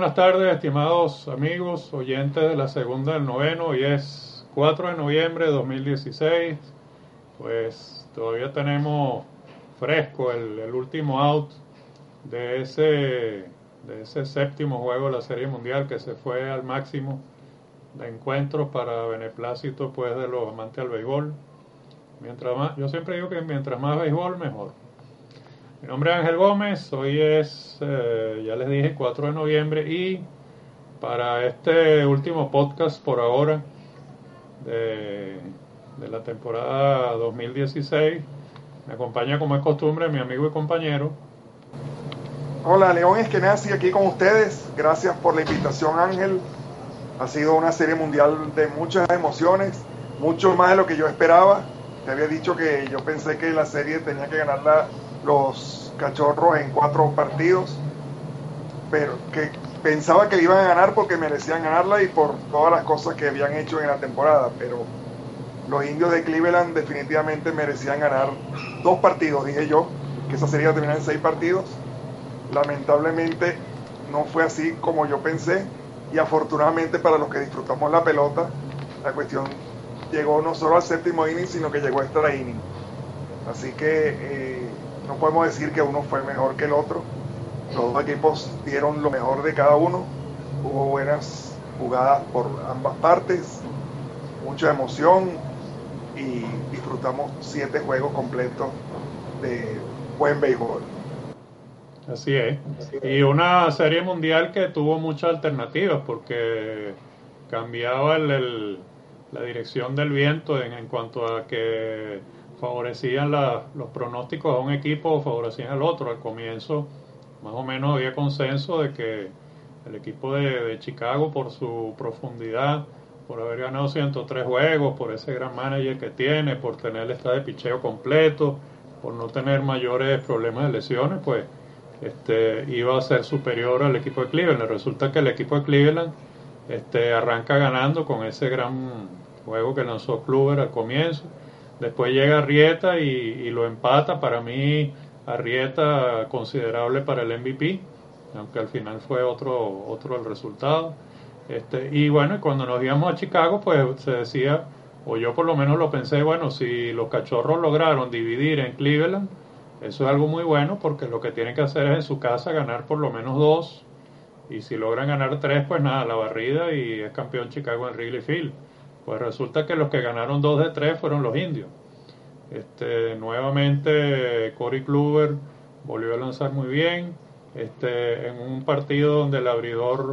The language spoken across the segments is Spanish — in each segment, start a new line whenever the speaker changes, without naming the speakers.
buenas tardes, estimados amigos, oyentes de la segunda del noveno. Hoy es 4 de noviembre de 2016. Pues todavía tenemos fresco el último out de ese séptimo juego de la Serie Mundial que se fue al máximo de encuentros para beneplácito pues de los amantes del béisbol. Mientras más, yo siempre digo que mientras más béisbol mejor. Mi nombre es Ángel Gómez, hoy es, ya les dije, 4 de noviembre y para este último podcast por ahora de la temporada 2016 me acompaña como es costumbre mi amigo y compañero.
Hola, León Eskenazi aquí con ustedes, gracias por la invitación, Ángel. Ha sido una serie mundial de muchas emociones, mucho más de lo que yo esperaba. Te había dicho que yo pensé que la serie tenía que ganarla los Cachorros en 4 partidos, pero que pensaba que iban a ganar porque merecían ganarla y por todas las cosas que habían hecho en la temporada, pero los Indios de Cleveland definitivamente merecían ganar 2 partidos, dije yo, que esa serie iba a terminar en 6 partidos. Lamentablemente no fue así como yo pensé, y afortunadamente para los que disfrutamos la pelota, la cuestión llegó no solo al séptimo inning, sino que llegó a extra inning. Así que no podemos decir que uno fue mejor que el otro. Los dos equipos dieron lo mejor de cada uno. Hubo buenas jugadas por ambas partes, mucha emoción, y disfrutamos 7 juegos completos de buen béisbol.
Así es. Y una serie mundial que tuvo muchas alternativas porque cambiaba la dirección del viento en cuanto a que favorecían los pronósticos a un equipo o favorecían al otro. Al comienzo más o menos había consenso de que el equipo de Chicago, por su profundidad, por haber ganado 103 juegos, por ese gran manager que tiene, por tener el estado de picheo completo, por no tener mayores problemas de lesiones, pues iba a ser superior al equipo de Cleveland. Resulta que el equipo de Cleveland arranca ganando con ese gran juego que lanzó Kluber al comienzo. Después llega Arrieta y lo empata. Para mí, Arrieta considerable para el MVP, aunque al final fue otro el resultado. Y bueno, cuando nos íbamos a Chicago, pues se decía, o yo por lo menos lo pensé, bueno, si los Cachorros lograron dividir en Cleveland, eso es algo muy bueno porque lo que tienen que hacer es en su casa ganar por lo menos 2, y si logran ganar 3, pues nada, la barrida y es campeón Chicago en Wrigley Field. Pues resulta que los que ganaron 2 de 3 fueron los Indios. Nuevamente Corey Kluber volvió a lanzar muy bien, en un partido donde el abridor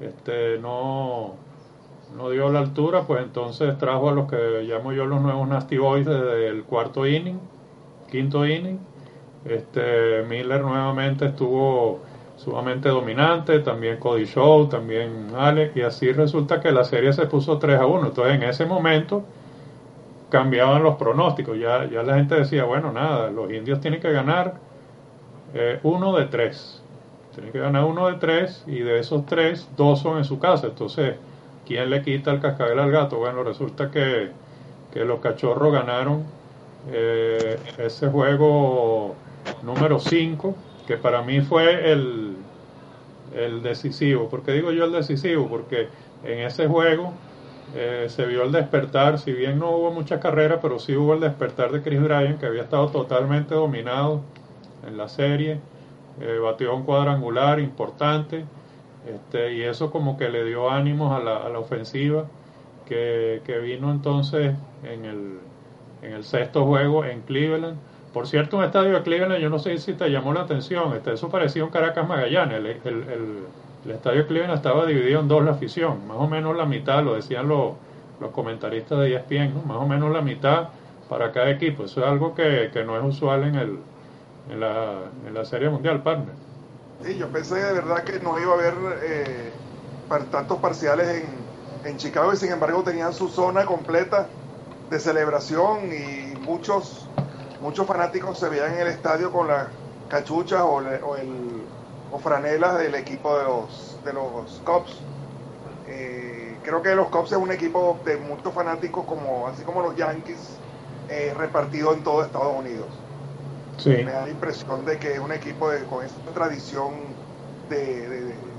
no dio la altura, pues entonces trajo a los que llamo yo los nuevos Nasty Boys desde el cuarto inning, quinto inning. Miller nuevamente estuvo sumamente dominante, también Cody Shaw, también Alex, y así resulta que la serie se puso 3-1. Entonces en ese momento cambiaban los pronósticos, ya la gente decía, bueno, nada, los Indios tienen que ganar 1 de 3, tienen que ganar 1 de 3, y de esos 3, 2 son en su casa. Entonces, ¿quién le quita el cascabel al gato? Bueno, resulta que los Cachorros ganaron ese juego número 5, que para mí fue el decisivo. ¿Por qué digo yo el decisivo? Porque en ese juego se vio el despertar, si bien no hubo muchas carreras, pero sí hubo el despertar de Chris Bryant, que había estado totalmente dominado en la serie. Batió un cuadrangular importante, y eso como que le dio ánimos a la ofensiva que vino entonces en el sexto juego en Cleveland. Por cierto, un estadio de Cleveland, yo no sé si te llamó la atención, eso parecía un Caracas Magallanes. El estadio de Cleveland estaba dividido en 2 la afición, más o menos la mitad, lo decían los comentaristas de ESPN, ¿no? Más o menos la mitad para cada equipo. Eso es algo que no es usual en la Serie Mundial, partner.
Sí, yo pensé de verdad que no iba a haber tantos parciales en Chicago, y sin embargo tenían su zona completa de celebración, y muchos fanáticos se veían en el estadio con las cachuchas o franelas del equipo de los Cubs. Creo que los Cubs es un equipo de muchos fanáticos, así como los Yankees, repartido en todo Estados Unidos.
Sí.
Me da la impresión de que es un equipo con esa tradición de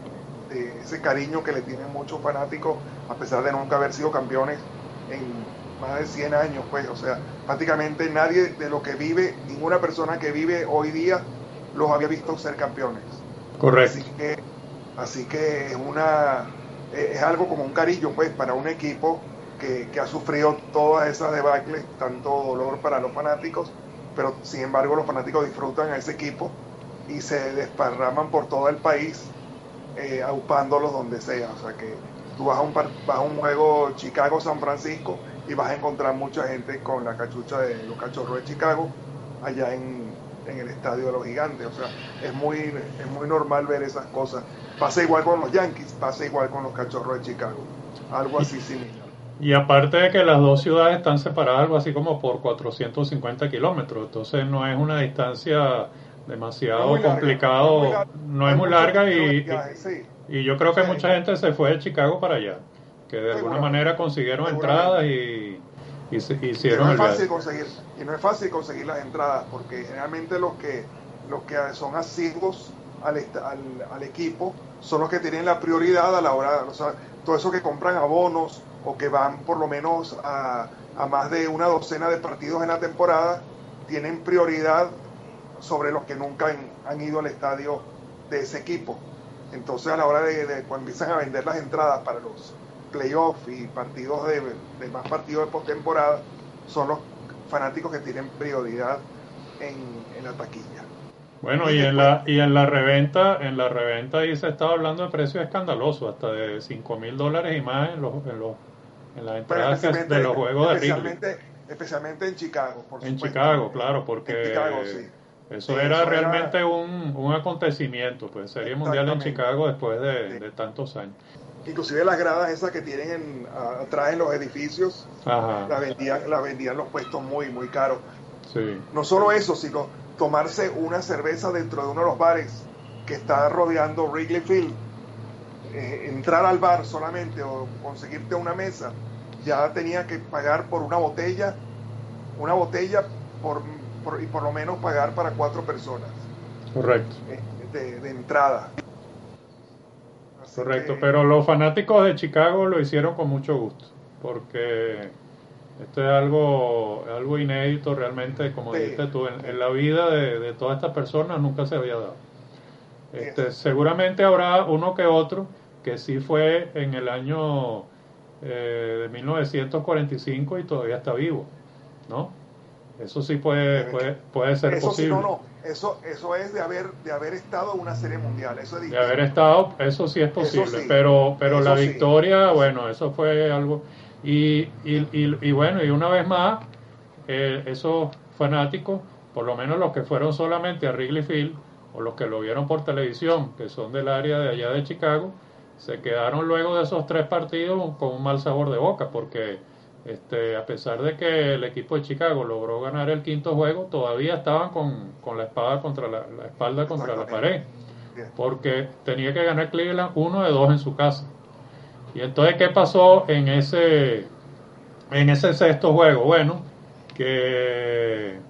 de ese cariño que le tienen muchos fanáticos, a pesar de nunca haber sido campeones en más de 100 años, pues, o sea, prácticamente nadie de lo que vive, ninguna persona que vive hoy día los había visto ser campeones.
Correcto.
Así que es algo como un cariño, pues, para un equipo que ha sufrido todas esas debacles, tanto dolor para los fanáticos, pero sin embargo los fanáticos disfrutan a ese equipo y se desparraman por todo el país, aupándolos donde sea. O sea que tú vas a un juego Chicago-San Francisco y vas a encontrar mucha gente con la cachucha de los Cachorros de Chicago allá en el estadio de los Gigantes. O sea, es muy normal ver esas cosas. Pasa igual con los Yankees, pasa igual con los Cachorros de Chicago, algo así similar.
Y aparte de que las dos ciudades están separadas algo así como por 450 kilómetros, entonces no es una distancia demasiado complicado, no es muy larga y yo creo que mucha gente se fue de Chicago para allá, que de alguna manera consiguieron entradas y hicieron el viaje.
Y no es fácil conseguir las entradas, porque generalmente los que son asiduos al equipo son los que tienen la prioridad a la hora, o sea, todo eso que compran abonos o que van por lo menos a más de una docena de partidos en la temporada, tienen prioridad sobre los que nunca han ido al estadio de ese equipo. Entonces a la hora de cuando empiezan a vender las entradas para los playoffs y partidos de más partidos de postemporada, son los fanáticos que tienen prioridad en la taquilla.
Bueno, y en la reventa ahí se estaba hablando de precios escandalosos, hasta de $5,000 y más en las entradas de los juegos de Wrigley.
Especialmente en Chicago, por
en
supuesto.
Chicago, claro, porque
Chicago, sí.
eso era realmente un acontecimiento, pues Serie Mundial en Chicago después de tantos años.
Inclusive las gradas esas que tienen atrás en los edificios, las vendían los puestos muy, muy caros.
Sí.
No solo eso, sino tomarse una cerveza dentro de uno de los bares que está rodeando Wrigley Field, entrar al bar solamente o conseguirte una mesa, ya tenía que pagar por una botella y por lo menos pagar para 4 personas.
Correcto.
De entrada.
Correcto, pero los fanáticos de Chicago lo hicieron con mucho gusto, porque esto es algo inédito realmente, como dijiste tú, en la vida de todas estas personas nunca se había dado. Seguramente habrá uno que otro que sí fue en el año de 1945 y todavía está vivo, ¿no? Eso sí puede ser
eso
posible.
Sí, no. Eso es de haber estado en una serie mundial. Eso es difícil.
De haber estado, eso sí es posible, sí. pero la victoria, sí. Bueno, eso fue algo. Y bueno, y una vez más, esos fanáticos, por lo menos los que fueron solamente a Wrigley Field, o los que lo vieron por televisión, que son del área de allá de Chicago, se quedaron luego de esos 3 partidos con un mal sabor de boca, porque a pesar de que el equipo de Chicago logró ganar el 5º juego, todavía estaban con la espada contra la espalda contra la pared, porque tenía que ganar Cleveland 1 de 2 en su casa. Y entonces, ¿qué pasó en ese 6º juego? Bueno, que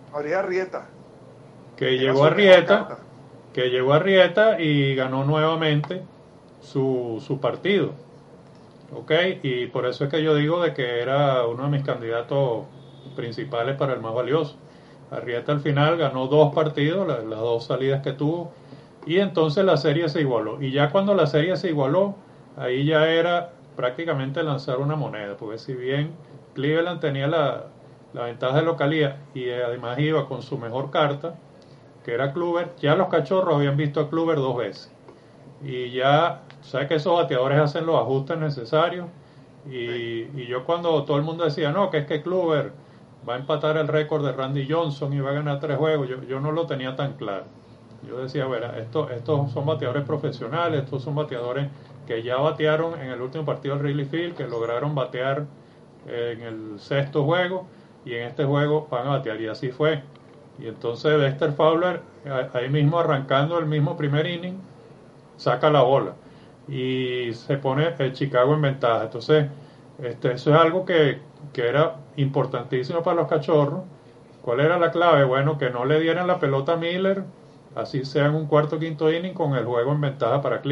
llegó a Arrieta y ganó nuevamente su partido. Ok, y por eso es que yo digo de que era uno de mis candidatos principales para el más valioso. Arrieta al final ganó 2 partidos, las 2 salidas que tuvo, y entonces la serie se igualó. Y ya cuando la serie se igualó, ahí ya era prácticamente lanzar una moneda, porque si bien Cleveland tenía la ventaja de localía y además iba con su mejor carta, que era Kluber, ya los Cachorros habían visto a Kluber 2 veces. Y ya, sabes que esos bateadores hacen los ajustes necesarios. Y yo cuando todo el mundo decía, no, que es que Kluber va a empatar el récord de Randy Johnson y va a ganar 3 juegos, yo no lo tenía tan claro. Yo decía, verá, estos son bateadores profesionales, estos son bateadores que ya batearon en el último partido del Wrigley Field, que lograron batear en el 6º juego, y en este juego van a batear, y así fue. Y entonces Dexter Fowler, ahí mismo arrancando el mismo primer inning, saca la bola y se pone el Chicago en ventaja. Entonces eso es algo que era importantísimo para los Cachorros. ¿Cuál era la clave? Bueno, que no le dieran la pelota a Miller, así sea en un 4º, 5º inning, con el juego en ventaja para Cleveland.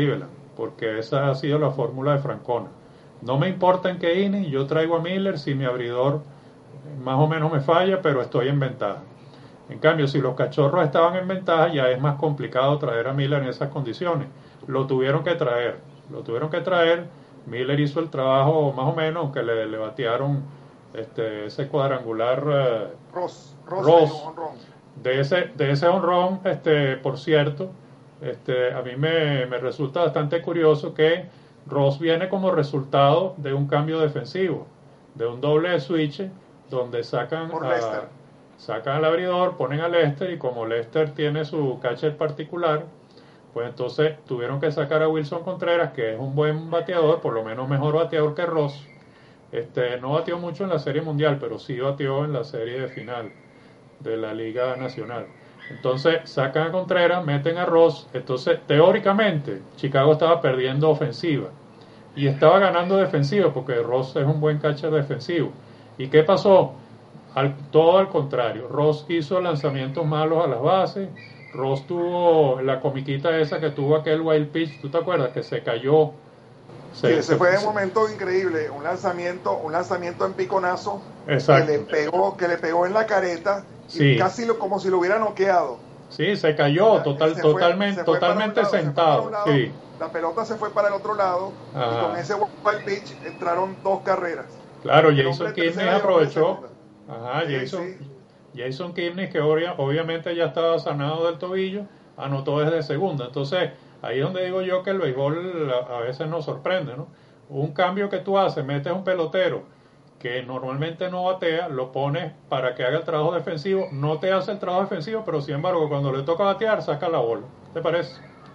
porque esa ha sido la fórmula de Francona. No me importa en qué inning, yo traigo a Miller si mi abridor más o menos me falla, pero estoy en ventaja. En cambio, si los Cachorros estaban en ventaja, ya es más complicado traer a Miller en esas condiciones. Lo tuvieron que traer. Miller hizo el trabajo más o menos, aunque le batearon ese cuadrangular Ross de ese honrón, por cierto, a mí me resulta bastante curioso que Ross viene como resultado de un cambio defensivo, de un doble de switch donde sacan al abridor, ponen a Lester, y como Lester tiene su catcher particular, pues entonces tuvieron que sacar a Wilson Contreras, que es un buen bateador, por lo menos mejor bateador que Ross. No batió mucho en la Serie Mundial, pero sí batió en la serie de final de la Liga Nacional. Entonces sacan a Contreras, meten a Ross. Entonces teóricamente Chicago estaba perdiendo ofensiva y estaba ganando defensiva, porque Ross es un buen catcher defensivo. ¿Y qué pasó? Todo al contrario. Ross hizo lanzamientos malos a las bases. Ross tuvo la comiquita esa que tuvo aquel wild pitch, ¿tú te acuerdas? Que se cayó.
Sí, ese fue un momento increíble, un lanzamiento en piconazo.
Exacto.
que le pegó en la careta,
sí.
Y casi como si lo hubiera noqueado.
Sí, se cayó totalmente sentado. Sí.
La pelota se fue para el otro lado. Ajá. Y con ese wild pitch entraron 2 carreras.
Claro, Jason Kipnis aprovechó. Ajá, Jason Kipnis, que obviamente ya estaba sanado del tobillo, anotó desde segunda. Entonces, ahí es donde digo yo que el béisbol a veces nos sorprende, ¿no? Un cambio que tú haces, metes un pelotero que normalmente no batea, lo pones para que haga el trabajo defensivo, no te hace el trabajo defensivo, pero sin embargo cuando le toca batear, saca la bola. ¿Te parece?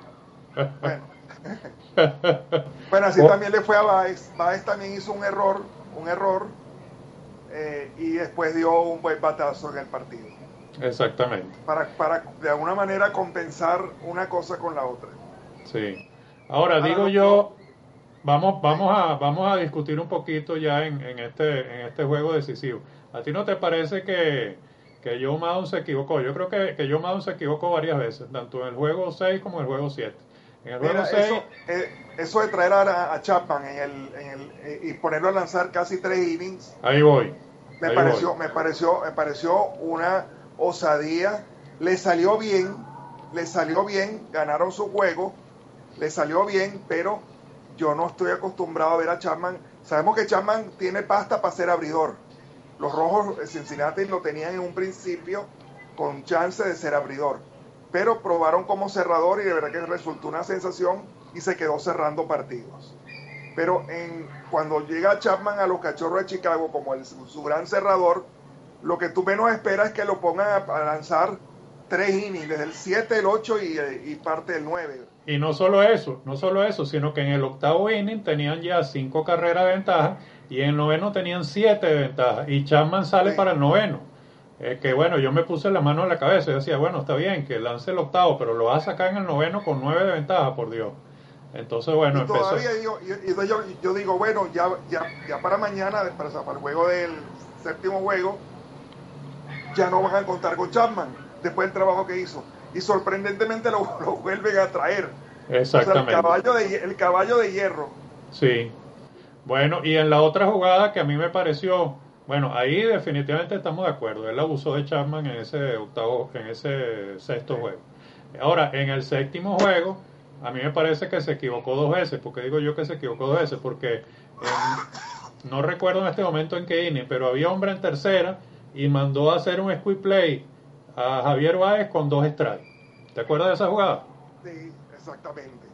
Bueno, así también le fue a Baez. Baez también hizo un error, y después dio un buen batazo en el partido.
Exactamente.
Para de alguna manera compensar una cosa con la otra.
Sí. Ahora digo yo, vamos a discutir un poquito ya en este juego decisivo. ¿A ti no te parece que Joe Maddon se equivocó? Yo creo que Joe Maddon se equivocó varias veces, tanto en el juego 6 como en el juego 7. En el juego 6,
eso de traer a Chapman y ponerlo a lanzar casi 3 innings.
Ahí voy.
Me pareció una osadía. Le salió bien, ganaron su juego, le salió bien, pero yo no estoy acostumbrado a ver a Chapman. Sabemos que Chapman tiene pasta para ser abridor. Los Rojos de Cincinnati lo tenían en un principio con chance de ser abridor, pero probaron como cerrador y de verdad que resultó una sensación y se quedó cerrando partidos. Pero cuando llega Chapman a los Cachorros de Chicago como su gran cerrador, lo que tú menos esperas es que lo pongan a lanzar 3 innings, desde el 7, el 8 y parte del 9.
Y no solo eso, sino que en el 8º inning tenían ya 5 carreras de ventaja y en el 9º tenían 7 de ventaja y Chapman sale para el 9º. Que bueno, yo me puse la mano en la cabeza y decía, bueno, está bien que lance el 8º, pero lo va a sacar en el 9º con 9 de ventaja, por Dios. Entonces, bueno,
y todavía yo digo, bueno, ya para mañana, para el juego del 7º juego, ya no van a contar con Chapman después del trabajo que hizo. Y sorprendentemente lo vuelven a traer.
Exactamente.
O sea, el caballo de hierro.
Sí. Bueno, y en la otra jugada que a mí me pareció, bueno, ahí definitivamente estamos de acuerdo. Él abusó de Chapman en ese 6º juego. Ahora, en el 7º juego, a mí me parece que se equivocó 2 veces. ¿Por qué digo yo que se equivocó 2 veces? Porque no recuerdo en este momento en qué inning, pero había hombre en tercera y mandó a hacer un squeeze play a Javier Baez con 2 strikes. ¿Te acuerdas de esa jugada?
Sí, exactamente.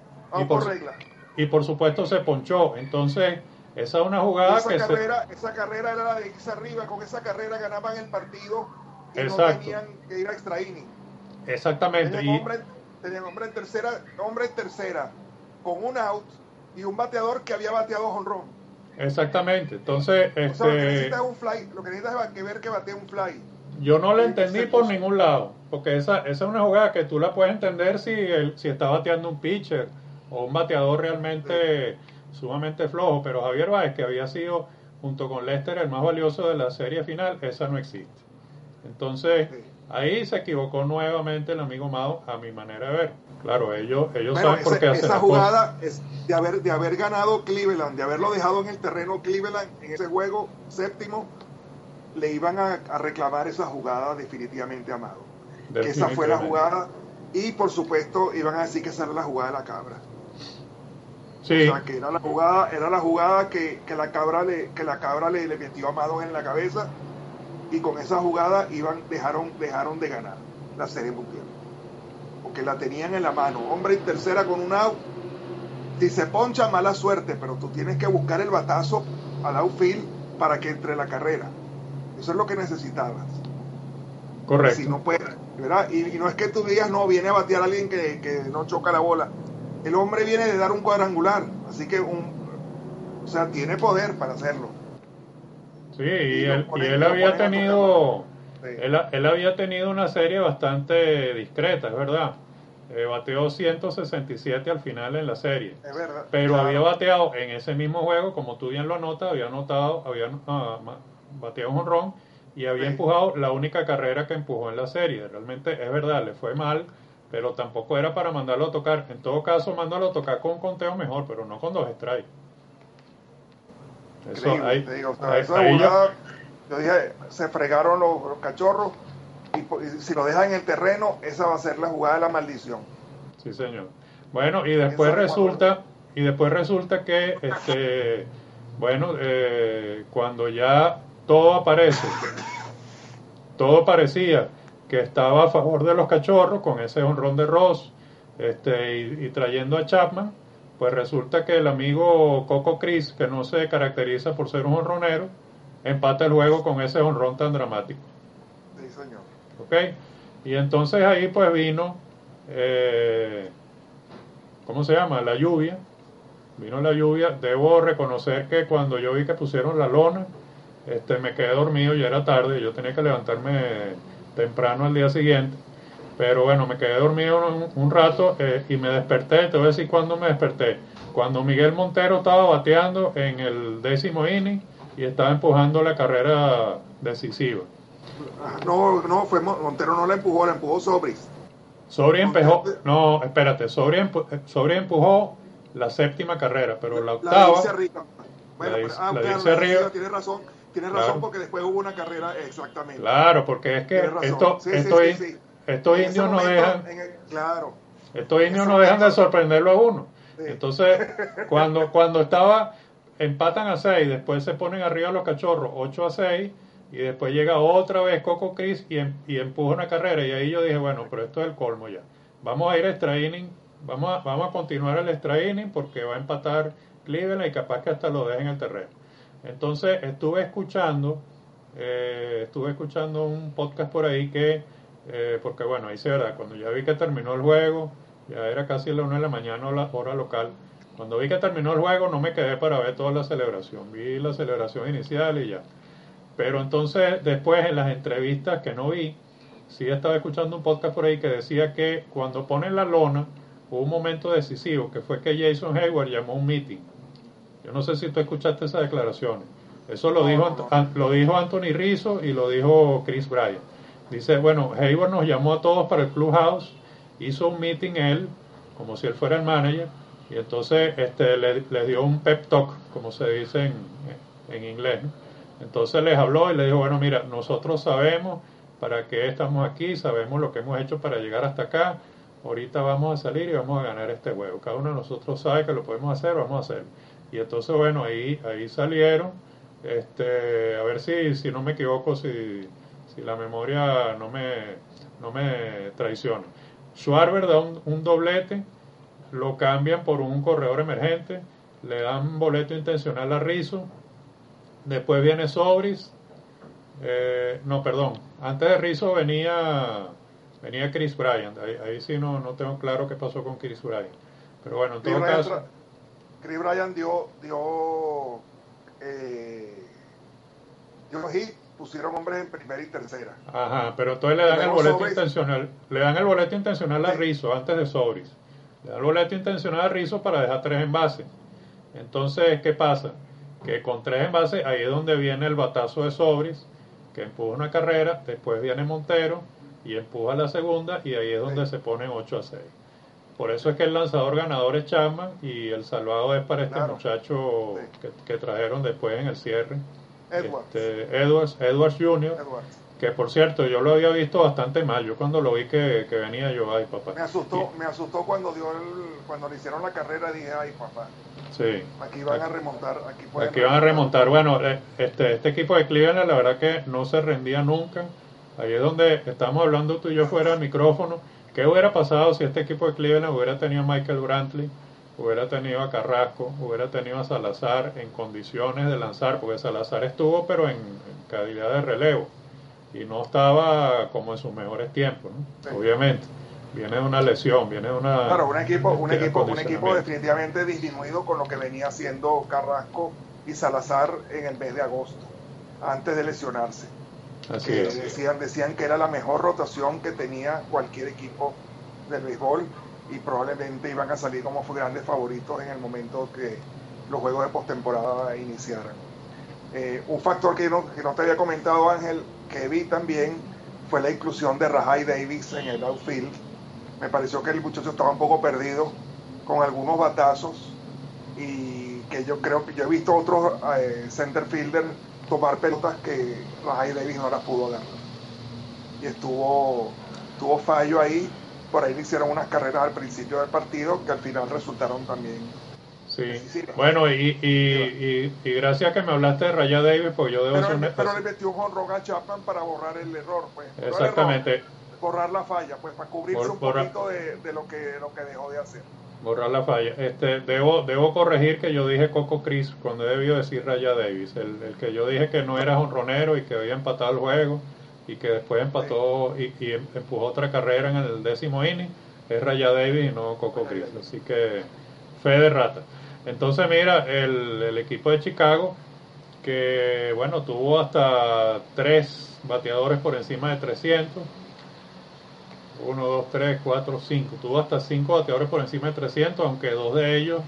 Y por supuesto se ponchó. Entonces, esa es una jugada
esa carrera era la de irse arriba. Con esa carrera ganaban el partido y
exacto.
No tenían que ir a extra inning.
Exactamente.
Tenían hombre en tercera con un out y un bateador que había bateado jonrón.
Exactamente. Entonces,
o sea, lo que necesitas es un fly. Lo que necesitas es ver que batea un fly.
Yo no la entendí por ningún lado, porque esa es una jugada que tú la puedes entender si está bateando un pitcher o un bateador realmente sumamente flojo, pero Javier Baez, que había sido junto con Lester el más valioso de la serie final, esa no existe. Entonces, ahí se equivocó nuevamente el amigo Mao, a mi manera de ver. Claro, ellos
Bueno,
saben por qué hacen
esa
las cosas.
jugada es de haber ganado Cleveland, de haberlo dejado en el terreno Cleveland en ese juego séptimo, le iban a reclamar esa jugada definitivamente a Amado. Que esa fue la
Definitivamente.
jugada, y por supuesto iban a decir que esa era la jugada de la cabra.
Sí,
O sea, que era la jugada que la cabra le metió a Amado en la cabeza, y con esa jugada dejaron de ganar la Serie Mundial. Porque la tenían en la mano. Hombre en tercera con un out. Si se poncha, mala suerte, pero tú tienes que buscar el batazo al outfield para que entre la carrera. Eso es lo que necesitabas.
correcto.
Si no puedes, ¿verdad? Y no es que tú digas, no, viene a batear a alguien que no choca la bola. El hombre viene de dar un cuadrangular, así que o sea, tiene poder para hacerlo.
Sí, y él
lo
había
ponen a
tenido,
tocar. Sí.
él había tenido una serie bastante discreta, es verdad. Bateó 167 al final en la serie,
Es verdad,
pero había
claro.
bateado en ese mismo juego, como tú bien lo anotas, había bateado un jonrón y había
Sí.
empujado la única carrera que empujó en la serie. Realmente es verdad, le fue mal, pero tampoco era para mandarlo a tocar. En todo caso, mándalo a tocar con un conteo mejor, pero no con 2 strikes. Eso,
Increíble, te digo. O sea, esa
ahí yo,
jugada, yo dije, se fregaron los cachorros, y si lo dejan en el terreno, esa va a ser la jugada de la maldición.
sí, señor. Bueno,
¿Quién sabe cuándo?
y después resulta que, bueno, cuando ya todo aparece, todo parecía que estaba a favor de los cachorros con ese honrón de Ross, y trayendo a Chapman, pues resulta que el amigo Coco Cris, que no se caracteriza por ser un honronero, empata el juego con ese honrón tan dramático.
Sí, señor.
¿Ok? Y entonces ahí pues vino, eh, ¿cómo se llama? La lluvia. Vino la lluvia. Debo reconocer que cuando yo vi que pusieron la lona, me quedé dormido, ya era tarde, yo tenía que levantarme temprano al día siguiente. Pero bueno, me quedé dormido un rato, y me desperté. Te voy a decir cuándo me desperté. Cuando Miguel Montero estaba bateando en el 10º inning y estaba empujando la carrera decisiva.
No, no, Montero no la empujó Sobris.
Sobri
Montero
empujó, no, espérate, Sobri empujó la 7ª carrera, pero la
la dice
octava
arriba. Bueno, pero,
la
claro,
dice
la
arriba,
decisiva, tienes razón
claro,
porque después hubo una carrera, exactamente.
claro, porque es
Tienes
que
razón. Sí, sí, sí, sí.
estos
En ese
indios no
momento,
dejan,
claro,
estos
en
indios
ese
no dejan de
momento,
sorprenderlo a uno.
sí.
Entonces, cuando estaba, empatan a 6, después se ponen arriba los cachorros 8-6, y después llega otra vez Coco Cris y empuja una carrera, y ahí yo dije, bueno, pero esto es el colmo ya. Vamos a ir a extra inning, vamos a continuar el extra inning porque va a empatar Cleveland y capaz que hasta lo dejen en el terreno. Entonces estuve escuchando un podcast por ahí porque bueno, ahí se verá, cuando ya vi que terminó el juego, ya era casi la 1 de la mañana la hora local, cuando vi que terminó el juego no me quedé para ver toda la celebración, vi la celebración inicial y ya. Pero entonces después en las entrevistas que no vi, sí estaba escuchando un podcast por ahí que decía que cuando ponen la lona hubo un momento decisivo, que fue que Jason Hayward llamó a un meeting. Yo no sé si tú escuchaste esas declaraciones. Eso
No, no, no.
Lo dijo Anthony Rizzo y lo dijo Chris Bryant. Dice, bueno, Hayward nos llamó a todos para el clubhouse, hizo un meeting él, como si él fuera el manager, y entonces le dio un pep talk, como se dice en inglés, ¿no? Entonces les habló y le dijo, bueno, mira, nosotros sabemos para qué estamos aquí, sabemos lo que hemos hecho para llegar hasta acá, ahorita vamos a salir y vamos a ganar este juego. Cada uno de nosotros sabe que lo podemos hacer, vamos a hacerlo. Y entonces, bueno, ahí salieron, a ver si no me equivoco, si la memoria no me traiciona. Schwarber da un doblete, lo cambian por un corredor emergente, le dan boleto intencional a Rizzo, después viene Sobris, no, perdón, antes de Rizzo venía Chris Bryant, ahí sí no tengo claro qué pasó con Chris Bryant, pero bueno, en
Chris
todo
Bryant,
caso,
Chris Bryant dio hit, pusieron hombres en primera y tercera.
ajá, pero entonces
Y luego Sobris,
le dan el boleto intencional a
sí,
Rizzo antes de Sobris, le dan el boleto intencional a Rizzo para dejar 3 en base. Entonces, ¿qué pasa? Que con 3 en base, ahí es donde viene el batazo de Sobris, que empuja una carrera, después viene Montero y empuja la segunda, y ahí es donde
sí.
se ponen 8-6. Por eso es que el lanzador ganador es Chapman y el salvado es para este
Claro,
muchacho
sí.
que trajeron después en el cierre,
Edwards,
Edwards Jr.,
Edwards.
que por cierto yo lo había visto bastante mal. Yo cuando lo vi que venía yo, ay papá.
Me asustó cuando cuando le hicieron la carrera, dije, ay papá,
Sí,
aquí van a remontar, aquí pueden
aquí van a remontar. Bueno, este equipo de Cleveland la verdad que no se rendía nunca. Ahí es donde estamos hablando tú y yo fuera del micrófono. ¿Qué hubiera pasado si este equipo de Cleveland hubiera tenido a Michael Brantley, hubiera tenido a Carrasco, hubiera tenido a Salazar en condiciones de lanzar? Porque Salazar estuvo pero en calidad de relevo y no estaba como en sus mejores tiempos, ¿no?
Sí.
Obviamente. Viene de una lesión, viene de una...
Claro, un equipo
acondicionamiento.
definitivamente disminuido con lo que venía haciendo Carrasco y Salazar en el mes de agosto, antes de lesionarse.
Así es.
Decían que era la mejor rotación que tenía cualquier equipo del béisbol y probablemente iban a salir como grandes favoritos en el momento que los juegos de postemporada iniciaran. Un factor que no te había comentado, Ángel, que vi también fue la inclusión de Rajai Davis en el outfield. Me pareció que el muchacho estaba un poco perdido con algunos batazos y que yo creo que yo he visto otros center fielder tomar pelotas que Rajai Davis no las pudo agarrar. Y tuvo fallo ahí, por ahí le hicieron unas carreras al principio del partido que al final resultaron también
Sí,
decisivas.
bueno, y gracias a que me hablaste de Raya Davis, pues yo debo ser
pero le metió un jonrón a Chapman para borrar el error, pues.
exactamente.
No el error, borrar la falla, pues, para cubrirse un poquito de lo que dejó de hacer.
Borrar la falla. Debo corregir que yo dije Coco Cris cuando he debido decir Raya Davis. El que yo dije que no era jonronero y que había empatado el juego y que después empató y empujó otra carrera en el 10º inning es Raya Davis y no Coco Cris. Así que fe de rata. Entonces mira, el equipo de Chicago que bueno tuvo hasta 3 bateadores por encima de 300. 1, 2, 3, 4, 5. Tuvo hasta 5 bateadores por encima de 300, aunque 2 de ellos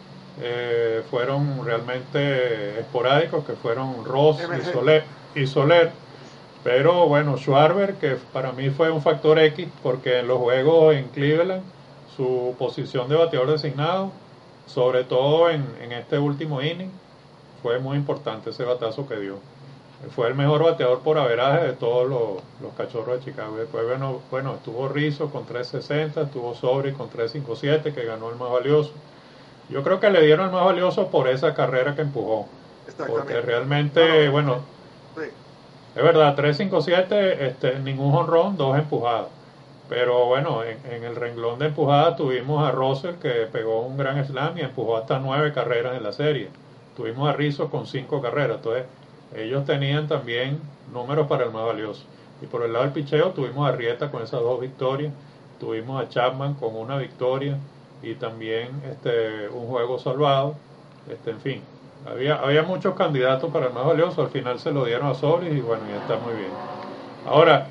fueron realmente esporádicos, que fueron Ross y Soler. Pero bueno, Schwarber, que para mí fue un factor X, porque en los juegos en Cleveland, su posición de bateador designado, sobre todo en este último inning, fue muy importante ese batazo que dio. Fue el mejor bateador por averaje de todos los cachorros de Chicago. Después, bueno, estuvo Rizzo con 360, estuvo Sobri con 357, que ganó el más valioso. Yo creo que le dieron el más valioso por esa carrera que empujó. Porque realmente, bueno, sí. Es verdad, 357, ningún jonrón, 2 empujadas. Pero bueno, en el renglón de empujadas tuvimos a Russell, que pegó un gran slam y empujó hasta 9 carreras en la serie. Tuvimos a Rizzo con 5 carreras. Entonces, ellos tenían también números para el más valioso. Y por el lado del picheo tuvimos a Arrieta con esas 2 victorias, tuvimos a Chapman con 1 victoria y también un juego salvado. En fin, había muchos candidatos para el más valioso, al final se lo dieron a Solis y bueno, ya está muy bien. Ahora,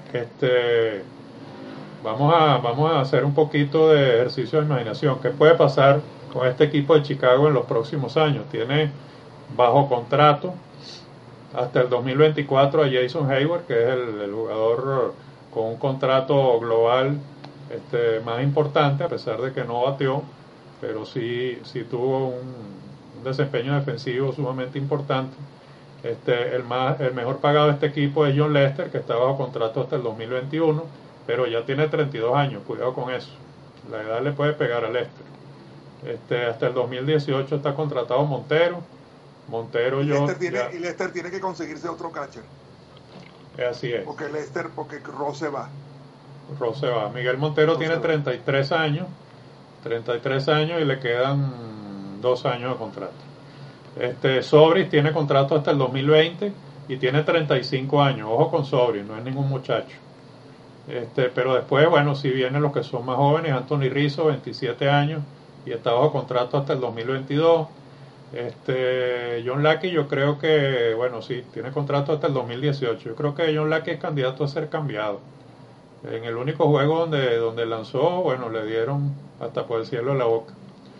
vamos a hacer un poquito de ejercicio de imaginación. ¿Qué puede pasar con este equipo de Chicago en los próximos años? Tiene bajo contrato hasta el 2024 a Jason Hayward, que es el jugador con un contrato global más importante, a pesar de que no bateó, pero sí tuvo un desempeño defensivo sumamente importante. El mejor pagado de este equipo es John Lester, que está bajo contrato hasta el 2021, pero ya tiene 32 años, cuidado con eso. La edad le puede pegar a Lester. Hasta el 2018 está contratado Montero.
Y Lester tiene que conseguirse otro catcher.
Así es.
Porque Ross se va.
Miguel Montero tiene 33 años. 33 años y le quedan 2 años de contrato. Sobris tiene contrato hasta el 2020 y tiene 35 años. Ojo con Sobris, no es ningún muchacho. Pero después, bueno, si vienen los que son más jóvenes, Anthony Rizzo, 27 años y está bajo contrato hasta el 2022. John Lackey, yo creo que, bueno, sí, tiene contrato hasta el 2018. Yo creo que John Lackey es candidato a ser cambiado. En el único juego donde lanzó, bueno, le dieron hasta por el cielo de la boca.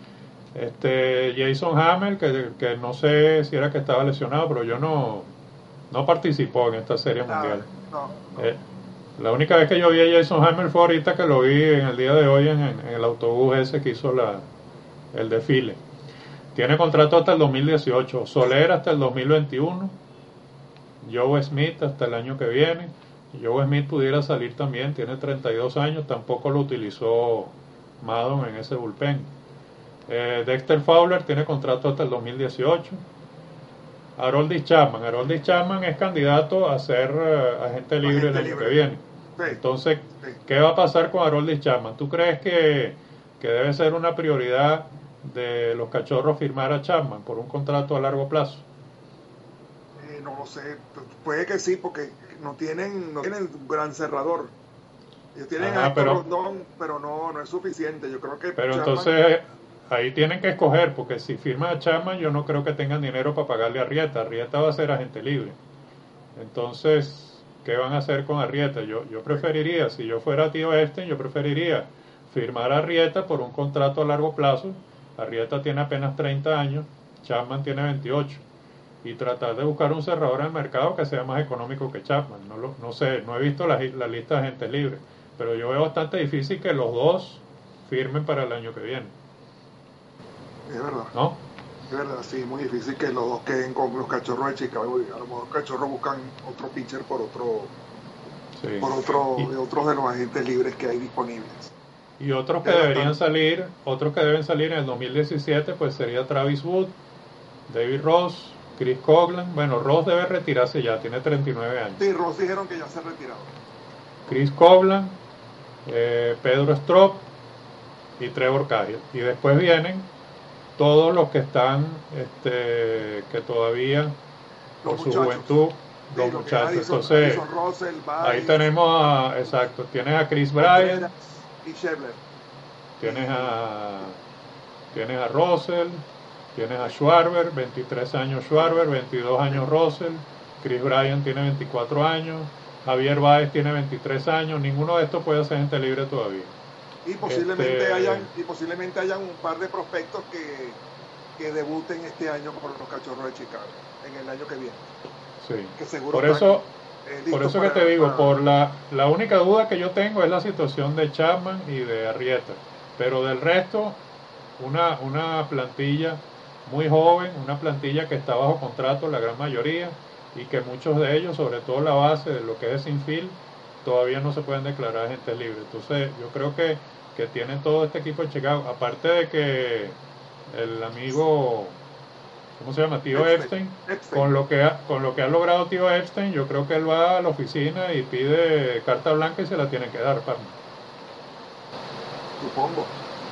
Jason Hamel, que no sé si era que estaba lesionado, pero yo no participó en esta serie mundial. La única vez que yo vi a Jason Hammer fue ahorita que lo vi en el día de hoy en el autobús ese que hizo el desfile. Tiene contrato hasta el 2018, Soler hasta el 2021, Joe Smith hasta el año que viene. Joe Smith pudiera salir también, tiene 32 años, tampoco lo utilizó Maddon en ese bullpen. Dexter Fowler tiene contrato hasta el 2018. Aroldis Chapman es candidato a ser agente libre el año que viene.
Sí.
Entonces, ¿qué va a pasar con Aroldis Chapman? ¿Tú crees que debe ser una prioridad de los Cachorros firmar a Chapman por un contrato a largo plazo?
No lo sé, puede que sí, porque no tienen un gran cerrador. Ellos tienen a Héctor Rondón, pero no es suficiente. Yo creo que
pero
Chapman...
entonces ahí tienen que escoger, porque si firman a Chapman yo no creo que tengan dinero para pagarle a Arrieta. Arrieta va a ser agente libre. Entonces, ¿qué van a hacer con Arrieta? Yo preferiría, si yo fuera tío Epstein, yo preferiría firmar a Arrieta por un contrato a largo plazo. Arrieta tiene apenas 30 años, Chapman tiene 28. Y tratar de buscar un cerrador en el mercado que sea más económico que Chapman. No sé, no he visto la lista de agentes libres, pero yo veo bastante difícil que los dos firmen para el año que viene.
Es verdad.
¿No?
Es verdad, sí, muy difícil que los dos queden con los Cachorros de Chicago. Y a lo mejor los Cachorros buscan otro pitcher por otros de los agentes libres que hay disponibles.
Y otros que deberían salir, otros que deben salir en el 2017, pues sería Travis Wood, David Ross, Chris Coghlan. Bueno, Ross debe retirarse ya, tiene 39 años.
Sí, Ross dijeron que ya se ha retirado.
Chris Coghlan, Pedro Strop y Trevor Cahill. Y después vienen todos los que están, que todavía, por su juventud, los muchachos. Entonces,
Russell,
ahí tenemos exacto, tienes a Chris Bryant,
y Schebler.
Tienes a Russell, tienes a Schwarber, 23 años Schwarber, 22 años Russell, Chris Bryant tiene 24 años, Javier Baez tiene 23 años, ninguno de estos puede ser gente libre todavía.
Y posiblemente hayan un par de prospectos que debuten este año por los Cachorros de Chicago, en el año que viene.
Sí.
Que seguro
por eso que te digo, por la única duda que yo tengo es la situación de Chapman y de Arrieta. Pero del resto, una plantilla muy joven, una plantilla que está bajo contrato, la gran mayoría, y que muchos de ellos, sobre todo la base de lo que es infield, todavía no se pueden declarar agentes libres. Entonces yo creo que tienen todo este equipo de Chicago, aparte de que el amigo, ¿cómo se llama? Tío Epstein. Con lo que ha logrado tío Epstein, yo creo que él va a la oficina y pide carta blanca y se la tienen que dar, Palma.
Supongo.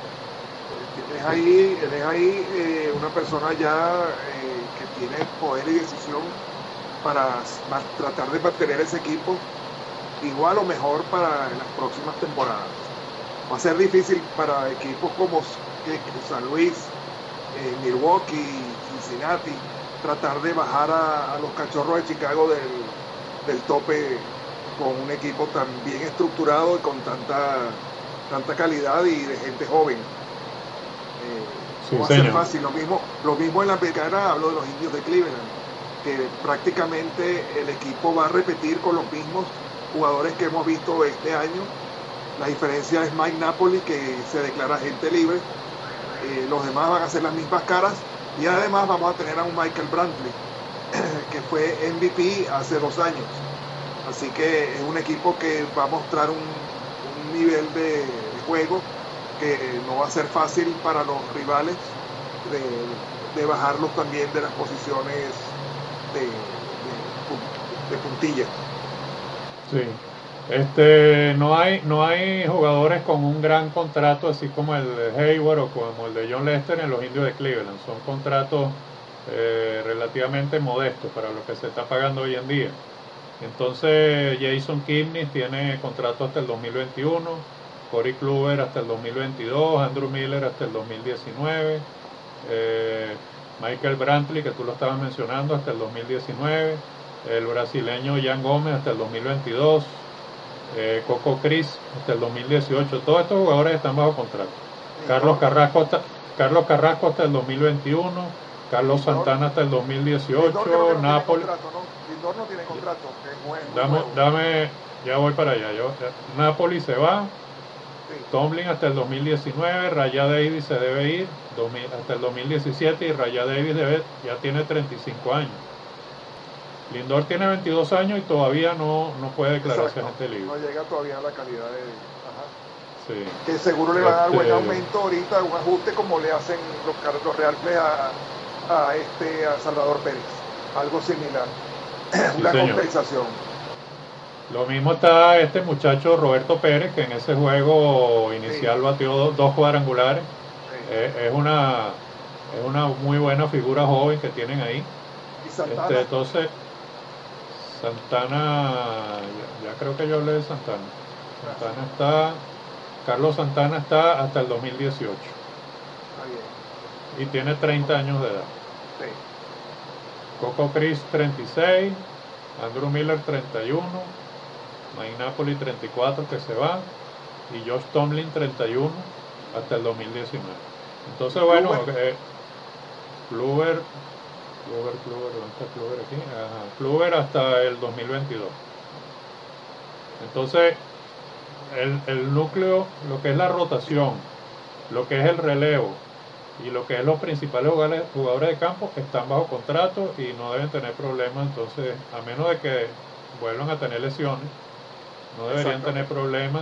Él es ahí una persona ya que tiene poder y decisión para tratar de mantener ese equipo igual o mejor para las próximas temporadas. Va a ser difícil para equipos como San Luis, Milwaukee, Cincinnati, tratar de bajar a los Cachorros de Chicago del tope con un equipo tan bien estructurado y con tanta calidad y de gente joven. No va a ser fácil. Lo mismo en la americana, hablo de los Indios de Cleveland, que prácticamente el equipo va a repetir con los mismos jugadores que hemos visto este año. La diferencia es Mike Napoli, que se declara agente libre. Los demás van a ser las mismas caras, y además vamos a tener a un Michael Brantley que fue MVP hace 2 años, así que es un equipo que va a mostrar un nivel de juego que no va a ser fácil para los rivales de bajarlos también de las posiciones de puntilla.
Sí. No hay jugadores con un gran contrato así como el de Hayward o como el de John Lester en los Indios de Cleveland. Son contratos relativamente modestos para lo que se está pagando hoy en día. Entonces Jason Kipnis tiene contrato hasta el 2021, Corey Kluber hasta el 2022, Andrew Miller hasta el 2019, Michael Brantley, que tú lo estabas mencionando, hasta el 2019, el brasileño Jan Gómez hasta el 2022, Coco Cris hasta el 2018. Todos estos jugadores están bajo contrato. Carlos Carrasco hasta el 2021, Carlos Santana hasta el 2018, Napoli.
Lindor no tiene contrato.
Dame, ya voy para allá. Napoli se va.
Sí.
Tomlin hasta el 2019, Raya Davis se debe ir hasta el 2017 y Raya Davis ya tiene 35 años. Lindor tiene 22 años y todavía no puede declararse agente libre.
No llega todavía a la calidad de... Ajá.
Sí.
Que seguro le van a dar buen aumento ahorita, un ajuste como le hacen los Real Play a Salvador Pérez. Algo similar.
Sí,
una
señor.
compensación.
Lo mismo está este muchacho Roberto Pérez, que en ese juego inicial batió dos cuadrangulares.
Sí.
Es una muy buena figura joven que tienen ahí.
¿Y Santana?
Entonces, Santana, ya creo que yo hablé de Santana. Carlos Santana está hasta el 2018.
Está bien.
Y tiene 30 años de edad.
Sí.
Coco Cris 36, Andrew Miller 31, Mike Napoli 34 que se va y Josh Tomlin 31 hasta el 2019. Entonces bueno, Kluber, ¿dónde está Kluber aquí? Ajá, Kluber hasta el 2022. Entonces el núcleo, lo que es la rotación, lo que es el relevo y lo que es los principales jugadores de campo están bajo contrato y no deben tener problemas. Entonces, a menos de que vuelvan a tener lesiones, no deberían tener problemas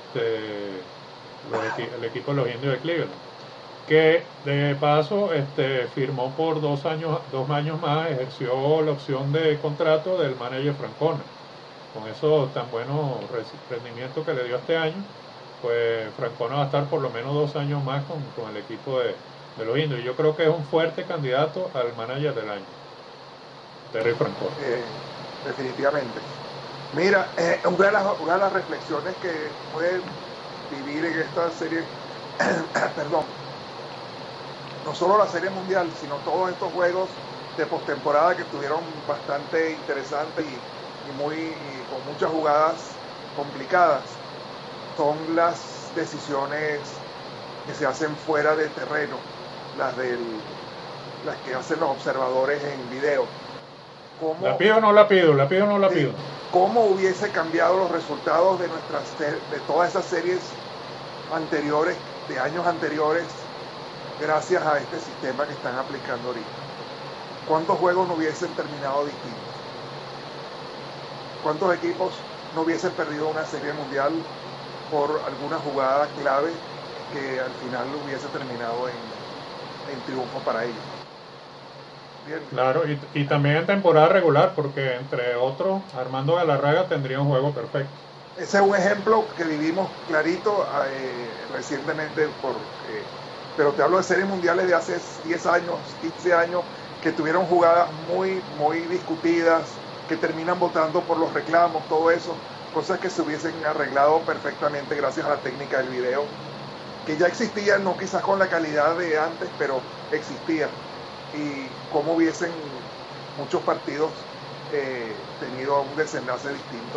el equipo de los Indios de Cleveland, que de paso firmó por 2 años más, ejerció la opción de contrato del manager Francona. Con esos tan buenos rendimientos que le dio este año, pues Francona va a estar por lo menos 2 años más con el equipo de los Indios. Yo creo que es un fuerte candidato al manager del año, Terry Francona.
Definitivamente. Mira, una de las reflexiones que puede vivir en esta serie, perdón, no solo la serie mundial, sino todos estos juegos de postemporada que estuvieron bastante interesantes y con muchas jugadas complicadas, son las decisiones que se hacen fuera del terreno, las que hacen los observadores en video.
¿La pido o no la pido? ¿La pido o no la pido?
¿Cómo hubiese cambiado los resultados de todas esas series anteriores, de años anteriores, gracias a este sistema que están aplicando ahorita? ¿Cuántos juegos no hubiesen terminado distintos? ¿Cuántos equipos no hubiesen perdido una serie mundial por alguna jugada clave que al final hubiese terminado en triunfo para ellos? Bien.
Claro, y también en temporada regular, porque entre otros, Armando Galarraga tendría un juego perfecto.
Ese es un ejemplo que vivimos clarito recientemente, pero te hablo de series mundiales de hace 10 años, 15 años, que tuvieron jugadas muy, muy discutidas, que terminan votando por los reclamos, todo eso, cosas que se hubiesen arreglado perfectamente gracias a la técnica del video, que ya existía, no quizás con la calidad de antes, pero existía. Y cómo hubiesen muchos partidos tenido un desenlace distinto.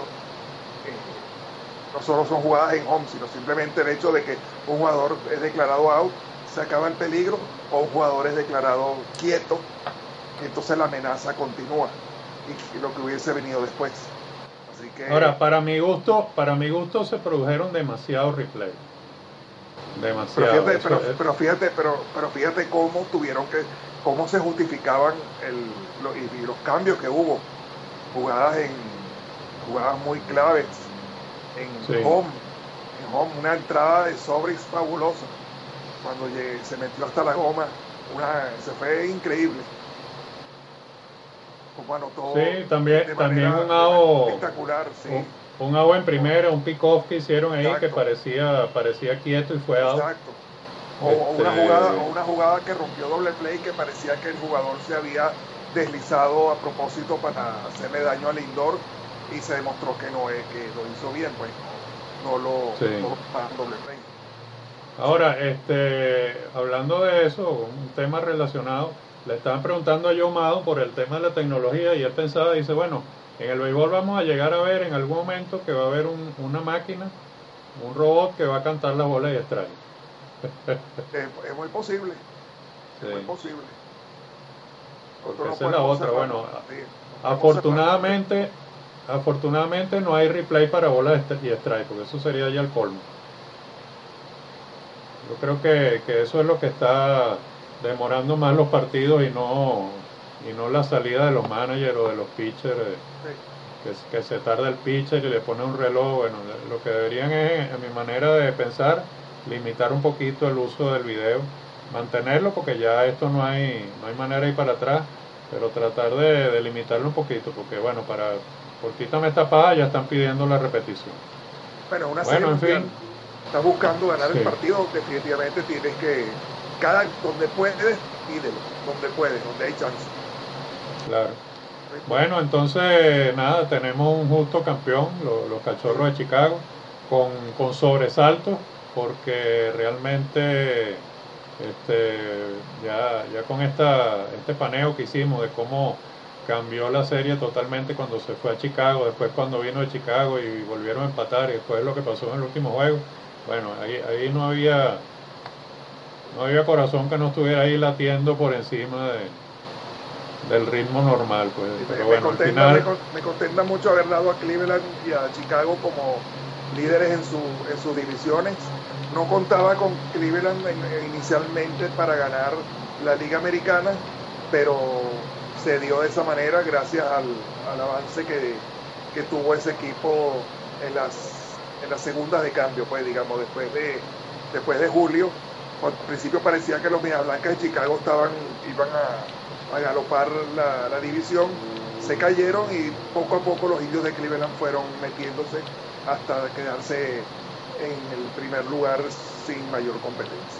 No solo son jugadas en home, sino simplemente el hecho de que un jugador es declarado out, se acaba el peligro, o un jugador es declarado quieto, y entonces la amenaza continúa, y lo que hubiese venido después. Así que,
ahora, para mi gusto se produjeron demasiados replays. Demasiado.
Pero fíjate cómo se justificaban y los cambios que hubo. Jugadas muy claves en home, una entrada de Sobris fabulosa. Cuando se metió hasta la goma, se fue increíble. Como anotó,
sí, también un
out espectacular, sí.
Un out en primera, un pick-off que hicieron ahí. Exacto. Que parecía quieto y fue out.
Exacto. Una jugada que rompió doble play, que parecía que el jugador se había deslizado a propósito para hacerle daño al Lindor, y se demostró que no es, que lo hizo bien, pues no para doble play.
Ahora, hablando de eso, un tema relacionado, le estaban preguntando a Joe Maddon por el tema de la tecnología, y él pensaba, dice, bueno, en el béisbol vamos a llegar a ver en algún momento que va a haber una máquina, un robot que va a cantar las bolas de strike.
Es muy posible. Es muy posible.
porque
no
esa es la otra. Bueno,
sí,
afortunadamente no hay replay para bola y strike, porque eso sería ya el colmo. Yo creo que eso es lo que está demorando más los partidos y no la salida de los managers o de los pitchers, que se tarda el pitcher y le pone un reloj. Bueno, lo que deberían es, a mi manera de pensar, limitar un poquito el uso del video, mantenerlo porque ya esto no hay manera de ir para atrás, pero tratar de limitarlo un poquito, porque bueno, por quítame esta paja ya están pidiendo la repetición.
Bueno, una serie
Bueno, en
mundial.
fin.
Estás buscando ganar
Sí.
el partido, definitivamente tienes que, donde puedes, pídelo, donde puedes, donde hay chance.
Claro. Bueno, entonces nada, tenemos un justo campeón, los Cachorros de Chicago, con sobresaltos, porque realmente ya con este paneo que hicimos de cómo cambió la serie totalmente cuando se fue a Chicago, después cuando vino de Chicago y volvieron a empatar, y después lo que pasó en el último juego, bueno, ahí no había corazón que no estuviera ahí latiendo por encima del ritmo normal, pues. Pero bueno, al final
Me contenta mucho haber dado a Cleveland y a Chicago como líderes en sus divisiones. No contaba con Cleveland inicialmente para ganar la Liga Americana, pero se dio de esa manera gracias al avance que tuvo ese equipo en las segundas de cambio, pues digamos, después de julio. Al principio parecía que los Medias Blancas de Chicago iban a galopar la división, se cayeron y poco a poco los Indios de Cleveland fueron metiéndose hasta quedarse en el primer lugar sin mayor competencia.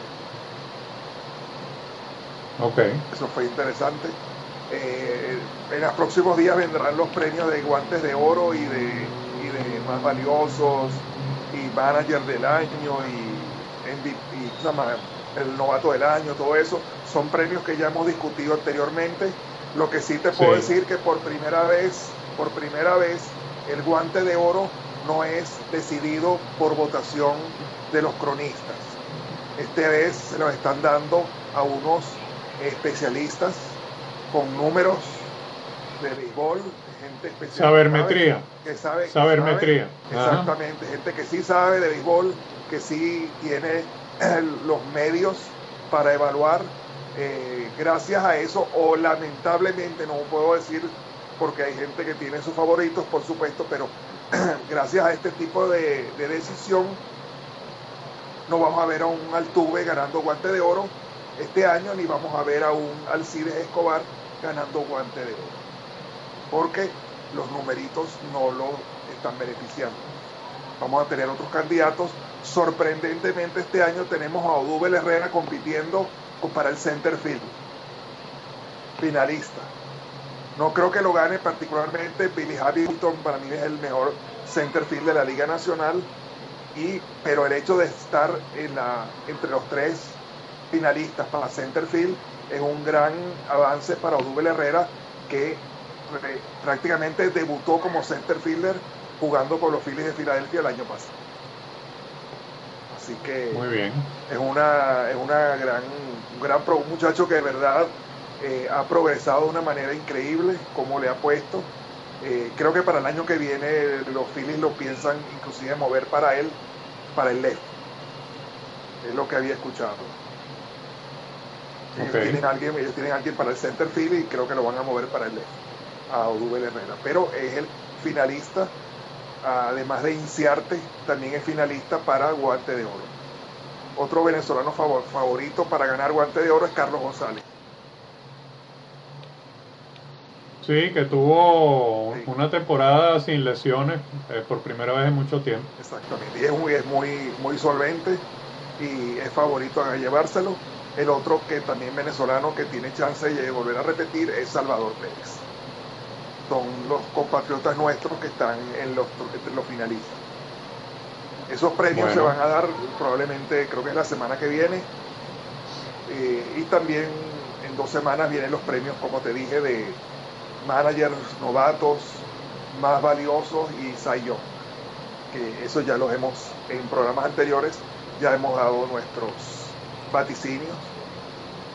Okay.
Eso fue interesante. En los próximos días vendrán los premios de guantes de oro y de más valiosos y manager del año y el novato del año, todo eso son premios que ya hemos discutido anteriormente. Lo que sí te puedo decir que por primera vez el guante de oro no es decidido por votación de los cronistas. Esta vez se lo están dando a unos especialistas con números de béisbol, gente especial.
Sabermetría.
Sabermetría. Exactamente, gente que sí sabe de béisbol, que sí tiene los medios para evaluar. Gracias a eso, o lamentablemente, no puedo decir porque hay gente que tiene sus favoritos, por supuesto, pero gracias a este tipo de decisión no vamos a ver a un Altuve ganando guante de oro este año, ni vamos a ver a un Alcides Escobar ganando guante de oro, porque los numeritos no lo están beneficiando. Vamos a tener otros candidatos. Sorprendentemente este año tenemos a Odubel Herrera compitiendo para el center field, finalista. No creo que lo gane particularmente Billy Hamilton, para mí es el mejor center field de la Liga Nacional, pero el hecho de estar entre los tres finalistas para center field es un gran avance para Odubel Herrera, que prácticamente debutó como center fielder jugando con los Phillies de Filadelfia el año pasado. Así que
muy bien.
Es un muchacho que de verdad ha progresado de una manera increíble, como le ha puesto. Creo que para el año que viene los Phillies lo piensan inclusive mover para el left. Es lo que había escuchado.
Okay.
Ellos tienen alguien para el center field y creo que lo van a mover para el left, a Odubel Herrera. Pero es el finalista, además de Inciarte, también es finalista para guante de oro. Otro venezolano favorito para ganar guante de oro es Carlos González.
Sí, que tuvo una temporada sin lesiones por primera vez en mucho tiempo.
Exactamente, y es muy solvente y es favorito a llevárselo. El otro que también venezolano que tiene chance de volver a repetir es Salvador Pérez. Son los compatriotas nuestros que están entre los finalistas. Esos premios se van a dar probablemente, creo que es la semana que viene, y también en 2 semanas vienen los premios, como te dije, de managers novatos más valiosos y Cy Young, que eso ya los hemos, en programas anteriores ya hemos dado nuestros vaticinios,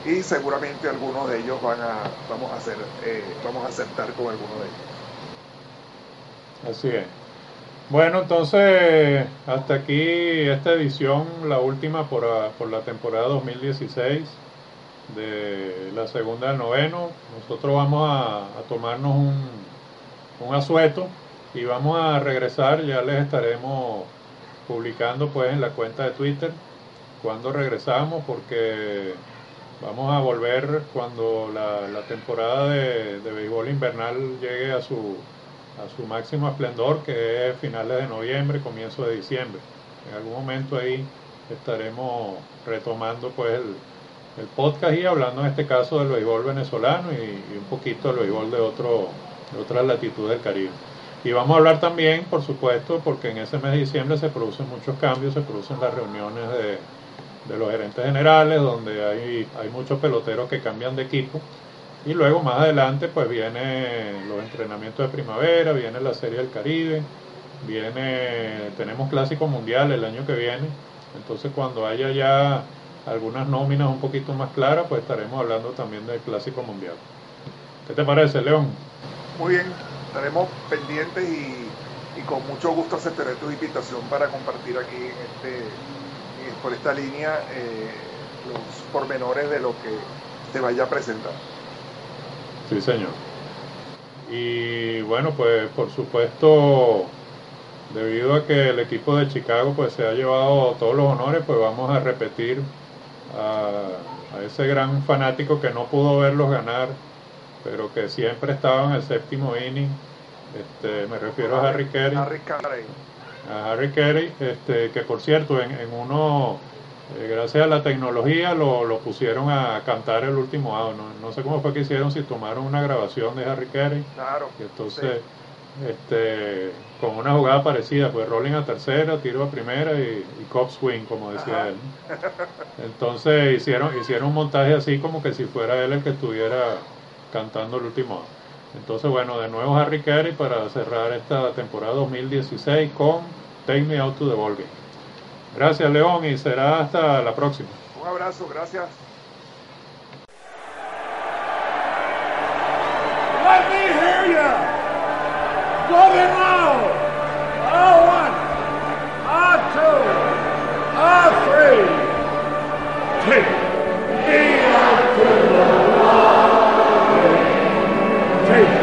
y seguramente algunos de ellos vamos a acertar con algunos de ellos.
Así es. Bueno, entonces hasta aquí esta edición, la última por la temporada 2016 de la segunda del noveno. Nosotros vamos a tomarnos un asueto y vamos a regresar. Ya les estaremos publicando pues en la cuenta de Twitter cuando regresamos, porque vamos a volver cuando la temporada de béisbol invernal llegue a su máximo esplendor, que es finales de noviembre, comienzo de diciembre. En algún momento ahí estaremos retomando pues el podcast y hablando en este caso del béisbol venezolano y un poquito del béisbol de otras latitudes del Caribe. Y vamos a hablar también, por supuesto, porque en ese mes de diciembre se producen muchos cambios, se producen las reuniones de los gerentes generales, donde hay muchos peloteros que cambian de equipo. Y luego más adelante pues vienen los entrenamientos de primavera, viene la Serie del Caribe, tenemos Clásico Mundial el año que viene. Entonces cuando haya ya algunas nóminas un poquito más claras, pues estaremos hablando también del Clásico Mundial. ¿Qué te parece, León?
Muy bien, estaremos pendientes y con mucho gusto aceptaré tu invitación para compartir aquí por esta línea los pormenores de lo que te vaya a presentar.
Sí, señor. Y bueno, pues por supuesto, debido a que el equipo de Chicago pues se ha llevado todos los honores, pues vamos a repetir a ese gran fanático que no pudo verlos ganar, pero que siempre estaba en el séptimo inning. Me refiero a Harry Carey. A Harry Carey, que por cierto en uno, gracias a la tecnología, lo pusieron a cantar el último out. No sé cómo fue que hicieron, si tomaron una grabación de Harry Carey.
Claro.
Y entonces, sí. Con una jugada parecida, pues rolling a tercera, tiro a primera y cop swing, como decía él. Entonces hicieron un montaje así como que si fuera él el que estuviera cantando el último out. Entonces, bueno, de nuevo Harry Carey para cerrar esta temporada 2016 con Take Me Out to the Ball Game. Gracias, León, y será hasta la próxima.
Un abrazo, gracias.
Let me hear you. Going loud. A one, a two, a three. Take me out to the ball game. Take